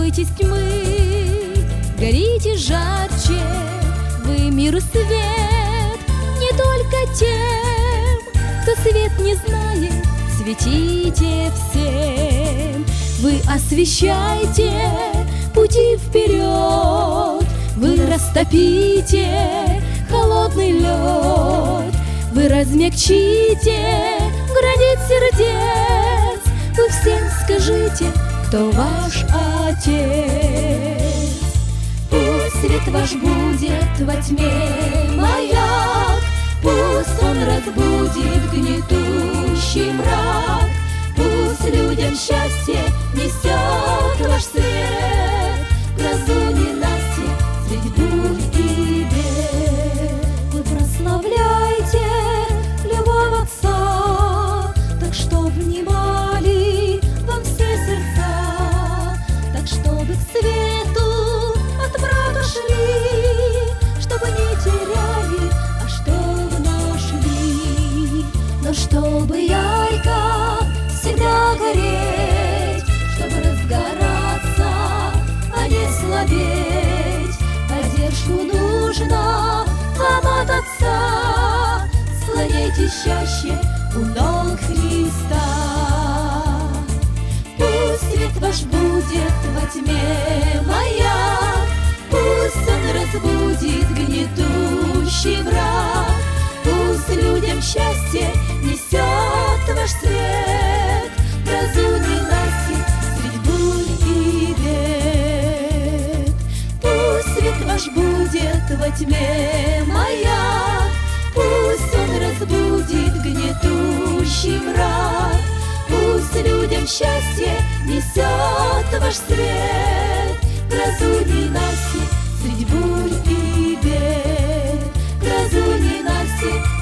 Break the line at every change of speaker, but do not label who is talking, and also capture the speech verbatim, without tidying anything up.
бойтесь тьмы, горите жарче, вы миру свет. Не только тем, кто свет не знает, светите всем. Вы освещайте пути вперед, вы растопите холодный лед, вы размягчите гранит сердец. Вы всем скажите, кто ваш Отец. Пусть свет ваш будет во тьме маяк, пусть он разбудит гнетущий мрак. Пусть людям счастье несет ваш свет, грозу ненастья средь бурь и бед. Вы прославляйте любовь Отца, так что внимали вам все сердца, так чтобы к свету от мрака шли, чтобы не теряли, а чтоб нашли. Но чтобы ярко всегда гореть, чтобы разгораться, а не слабеть. Поддержку нужно вам от Отца, склоняйтесь чаще у ног Христа. Пусть свет ваш будет во тьме маяк, пусть он разбудит гнетущий мрак. Пусть людям счастье несет ваш свет, грозу ненастья средь бурь и бед. Пусть свет ваш будет во тьме маяк, пусть он разбудит гнетущий мрак. Пусть людям счастье несет ваш свет, грозу ненастья средь бурь и бед. Грозу ненастья